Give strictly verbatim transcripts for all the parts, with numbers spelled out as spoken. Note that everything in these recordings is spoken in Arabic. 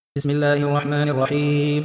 بسم الله الرحمن الرحيم.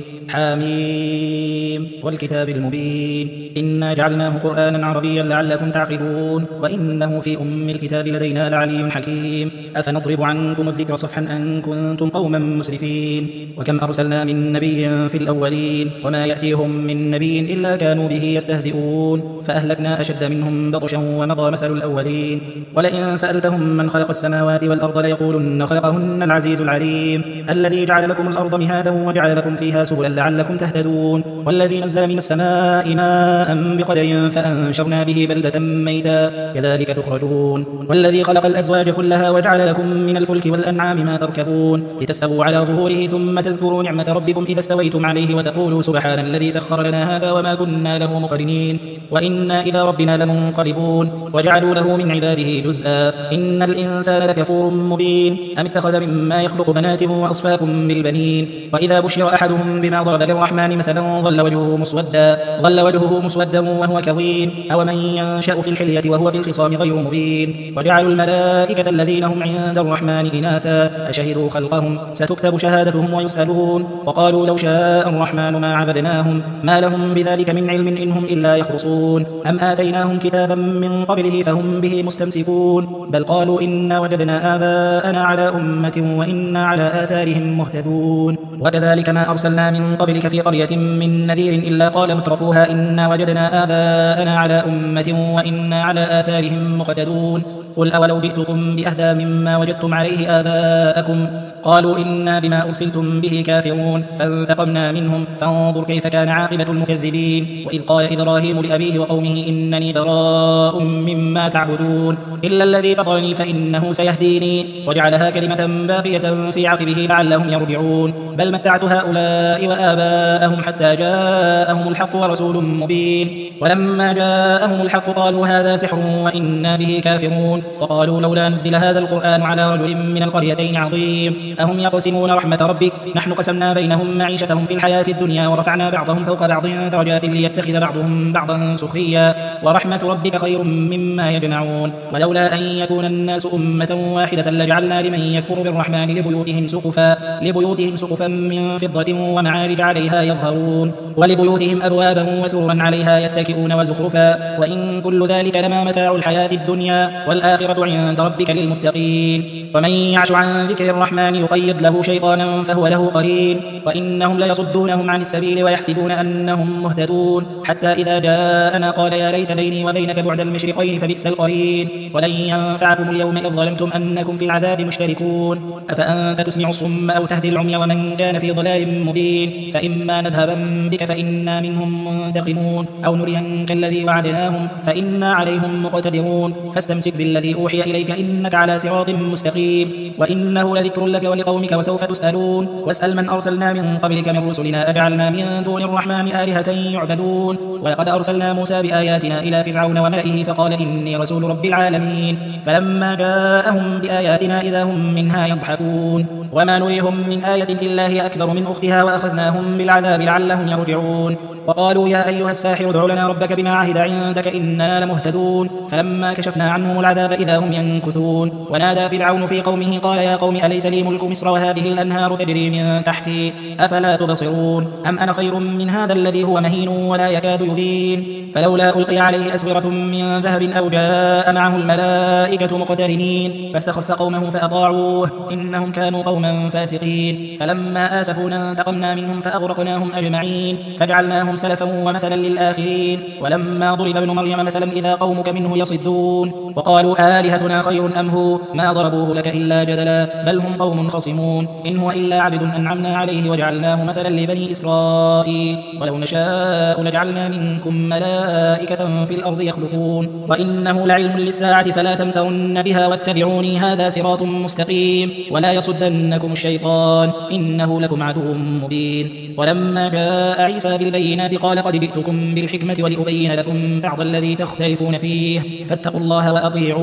حميم والكتاب المبين إنا جعلناه قرآنا عربيا لعلكم تعقلون وإنه في أم الكتاب لدينا لعلي حكيم. أفنضرب عنكم الذكر صفحا أن كنتم قوما مسرفين وكم أرسلنا من نبي في الأولين وما يأتيهم من نبي إلا كانوا به يستهزئون فأهلكنا أشد منهم بطشا ومضى مثل الأولين. ولئن سألتهم من خلق السماوات والأرض ليقولن خلقهن العزيز العليم الذي جعل لكم الأرض مهادا وجعل لكم فيها سبلا لعلكم تهتدون والذي نزل من السماء ماء بقدر فأنشرنا به بلدة ميتا كذلك تخرجون والذي خلق الأزواج كلها وجعل لكم من الفلك والأنعام ما تركبون لتستووا على ظهوره ثم تذكروا نعمة ربكم إذا استويتم عليه وتقولوا سبحان الذي سخر لنا هذا وما كنا له مقرنين وإنا إلى ربنا لمنقلبون وجعلوا له من عباده جزءا إن الإنسان لكفور مبين أم اتخذ مما يخلق بنات وأصفاكم بالبنين وإذا بشر أحدهم بما ضرب للرحمن مثلا ظل وجهه مسودا ظل وجهه مسودا وهو كظيم أو من ينشأ في الحلية وهو في الخصام غير مبين وجعلوا الملائكة الذين هم عند الرحمن إناثا أشهدوا خلقهم ستكتب شهادتهم ويسألون وقالوا لو شاء الرحمن ما عبدناهم ما لهم بذلك من علم إن هم إلا يخرصون أم آتيناهم كتابا من قبله فهم به مستمسكون بل قالوا إنا وجدنا آباءنا على أمة وإنا على آثارهم مهتدون وكذلك ما أرسلنا من قبلك في قرية من نذير إلا قال مترفوها إنا وجدنا آباءنا على أمة وإنا على آثارهم مقتدون قل أولو جئتكم بأهدى مما وجدتم عليه آباءكم قالوا إنا بما أرسلتم به كافرون فانتقمنا منهم فانظر كيف كان عاقبة المكذبين وإذ قال إبراهيم لأبيه وقومه إنني براء مما تعبدون إلا الذي فطرني فإنه سيهديني وجعلها كلمة باقية في عقبه لعلهم يرجعون بل متعت هؤلاء وآباءهم حتى جاءهم الحق ورسول مبين ولما جاءهم الحق قالوا هذا سحر وإنا به كافرون وقالوا لولا نزل هذا القرآن على رجل من القريتين عظيم أهم يقسمون رحمة ربك نحن قسمنا بينهم معيشتهم في الحياة الدنيا ورفعنا بعضهم فوق بعض درجات ليتخذ بعضهم بعضا سخريا ورحمة ربك خير مما يجمعون ولولا أن يكون الناس أمة واحدة لجعلنا لمن يكفر بالرحمن لبيوتهم سقفا لبيوتهم سقفا من فضة ومعارج عليها يظهرون ولبيوتهم أبوابا وسررا عليها يتكئون وزخرفا وإن كل ذلك لما متاع الحياة الدنيا والآخرة عند ربك للمتقين ومن يعش عن ذكر الرحمن يقيض له شيطانا فهو له قرين وإنهم ليصدونهم عن السبيل ويحسبون أنهم مهتدون حتى إذا جاءنا قال يا ليت بيني وبينك بعد المشرقين فبئس القرين ولن ينفعكم اليوم إذ ظلمتم أنكم في العذاب مشتركون أفأنت تسمع الصم أو تهدي العمي ومن كان في ضلال مبين فإما نذهبن بك فإنا منهم منتقمون أو نرينك الذي وعدناهم فإنا عليهم مقتدرون فاستمسك بالذي أوحي إليك إنك على صراط مستقيم وإنه لذكر لك ولقومك وسوف تسألون واسأل من أرسلنا من قبلك من رسلنا أجعلنا من دون الرحمن آلهة يعبدون ولقد أرسلنا موسى بآياتنا إلى فرعون وملئه فقال إني رسول رب العالمين فلما جاءهم بآياتنا إذا هم منها يضحكون وما نريهم من آية إلا هي أكبر من أختها وأخذناهم بالعذاب لعلهم يرجعون وقالوا يا أيها الساحر ادع لنا ربك بما عهد عندك إننا لمهتدون فلما كشفنا عنهم العذاب إذا هم ينكثون ونادى فرعون في قومه قال يا قوم أليس لي ملك مصر وهذه الأنهار تجري من تحتي أفلا تبصرون أم أنا خير من هذا الذي هو مهين ولا يكاد يبين فلولا ألقي عليه أسورة من ذهب أو جاء معه الملائكة مقترنين فاستخف قومه فأطاعوه إنهم كانوا قوما فاسقين فلما آسفونا انتقمنا منهم فأغرقناهم أجمعين فجعلناهم سلفا ومثلا للآخرين ولما ضرب ابن مريم مثلا إذا قومك منه يصدون وقالوا آلهتنا خير أم هو ما ضربوه لك إلا جدلا بل هم قوم خصمون إن هو إلا عبد أنعمنا عليه وجعلناه مثلا لبني إسرائيل ولو نشاء لجعلنا منكم ملائكة في الأرض يخلفون وإنه لعلم للساعة فلا تمترن بها واتبعوني هذا صراط مستقيم ولا يصدنكم الشيطان إنه لكم عدو مبين ولما جاء عيسى بالبينات قال قد جئتكم بالحكمة ولأبين لكم بعض الذي تختلفون فيه فاتقوا الله وأطيعون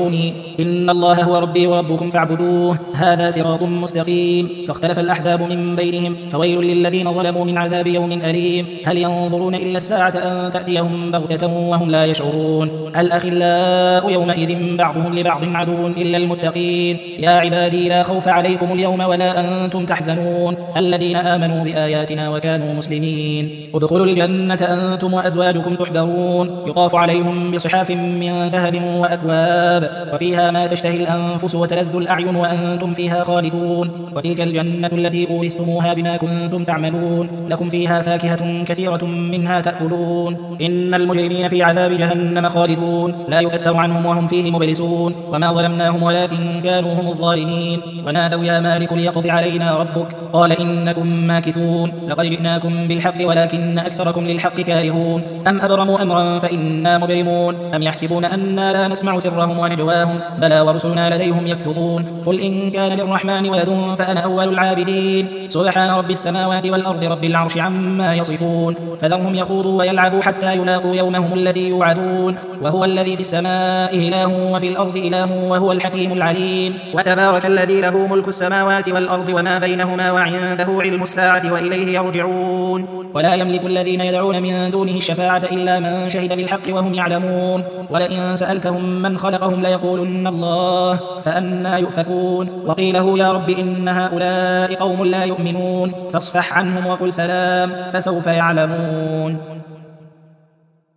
فارجعوني إن الله هو ربي وربكم فاعبدوه هذا صراط مستقيم فاختلف الأحزاب من بينهم فويل للذين ظلموا من عذاب يوم أليم هل ينظرون إلا الساعة أن تأتيهم بغتة وهم لا يشعرون الأخلاء يومئذ بعضهم لبعض عدو إلا المتقين يا عبادي لا خوف عليكم اليوم ولا أنتم تحزنون الذين آمنوا بآياتنا وكانوا مسلمين ادخلوا الجنة أنتم وأزواجكم تحبرون يطاف عليهم بصحاف من ذهب وأكواب وفيها ما تشتهي الأنفس وتلذ الأعين وأنتم فيها خالدون وتلك الجنة التي أورثتموها بما كنتم تعملون لكم فيها فاكهة كثيرة منها تأكلون إن المجرمين في عذاب جهنم خالدون لا يفتر عنهم وهم فيه مبلسون وما ظلمناهم ولكن كانوا هم الظالمين ونادوا يا مالك ليقض علينا ربك قال إنكم ماكثون لقد جئناكم بالحق ولكن أكثركم للحق كارهون أم أبرموا أمرا فإنا مبرمون أم يحسبون أنا لا نسمع سرهم ونجواهم بلى ورسلنا لديهم يكتبون قل إن كان للرحمن ولد فأنا أول العابدين سبحان رب السماوات والأرض رب العرش عما يصفون فذرهم يخوضوا ويلعبوا حتى يلاقوا يومهم الذي يوعدون وهو الذي في السماء إله وفي الأرض إله وهو الحكيم العليم وتبارك الذي له ملك السماوات والأرض وما بينهما وعنده علم الساعة وإليه يرجعون ولا يملك الذين يدعون من دونه الشفاعة إلا من شهد بالحق وهم يعلمون ولئن سألتهم من خلقهم ليقولن الله فأنى يؤفكون وقيله يا رب إن هؤلاء قوم لا يؤمنون فاصفح عنهم وقل سلام فسوف يعلمون